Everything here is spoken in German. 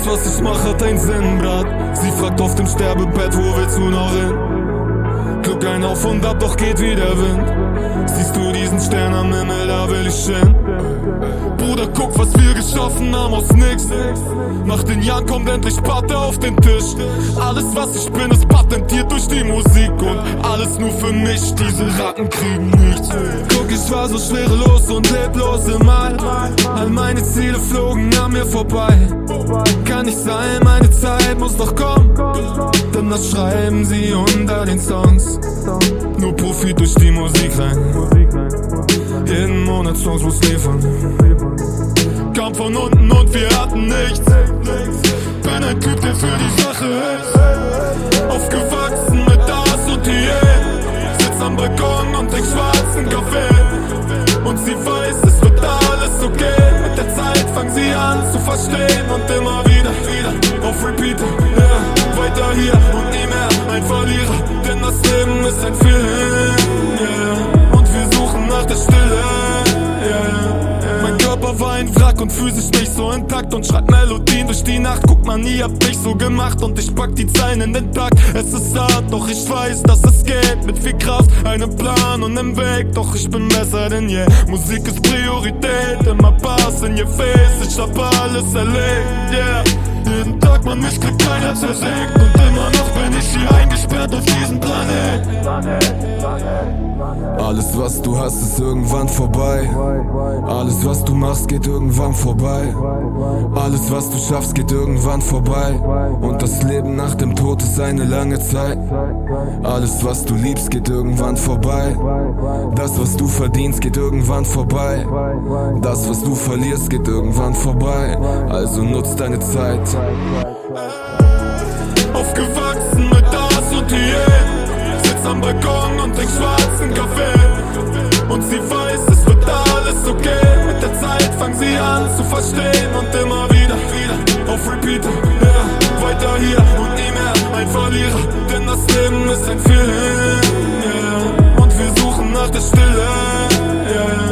was ich mach, hat einen Sinn, Brat. Sie fragt auf dem Sterbebett, wo willst du noch hin? Glück ein Auf und Ab, doch geht wie der Wind. Siehst du diesen Stern am Himmel, da will ich hin. Bruder, guck, was wir geschaffen haben aus nix. Nach den Jahren kommt endlich Patte auf den Tisch. Alles, was ich bin, ist patentiert durch die Musik. Und alles nur für mich, diese Ratten kriegen nichts. Guck, ich war so schwerelos und leblos im All. All meine Ziele flogen an mir vorbei. Kann nicht sein, meine Zeit muss noch kommen. Denn das schreiben sie unter den Songs. Nur Profit durch die Musik rein. Jeden Monat Songs muss liefern. Kam von unten und wir hatten nichts. Bin ein Typ, der für die Sache ist. Aufgewachsen mit das und hier. Sitz am Balkon und trink schwarzen Kaffee. Und sie weiß, es wird alles okay. Mit der Zeit fangen sie an zu verstehen. Und immer wieder auf Repeat, yeah. Weiter hier und nie mehr ein Verlierer. Denn das Leben ist ein Film, yeah. Und wir suchen nach der Stille, yeah. Mein Körper war ein Wrack und physisch nicht so intakt. Und schreibt Melodien durch die Nacht. Guck mal, nie hab ich so gemacht. Und ich pack die Zeilen in den Takt. Es ist hart, doch ich weiß, dass es geht. Mit viel Kraft, einem Plan und einem Weg. Doch ich bin besser denn je. Musik ist Priorität, immer Pass in your face. Ich hab alles erlebt, yeah. Jeden Tag, man, mich kriegt keiner zersägt. Und immer noch bin ich hier eingesperrt auf diesem Planet. Alles, was du hast, ist irgendwann vorbei. Alles, was du machst, geht irgendwann vorbei. Alles, was du schaffst, geht irgendwann vorbei. Und das Leben nach dem Tod ist eine lange Zeit. Alles, was du liebst, geht irgendwann vorbei. Das, was du verdienst, geht irgendwann vorbei. Das, was du verlierst, geht irgendwann vorbei. Also nutz deine Zeit. Aufgewachsen mit das und hier. Sitz am Balkon und trink schwarzen Kaffee. Und sie weiß, es wird alles okay. Mit der Zeit fangen sie an zu verstehen. Und immer wieder auf Repeat, yeah. Weiter hier und nie mehr ein Verlierer. Denn das Leben ist ein Film, yeah. Und wir suchen nach der Stille, yeah.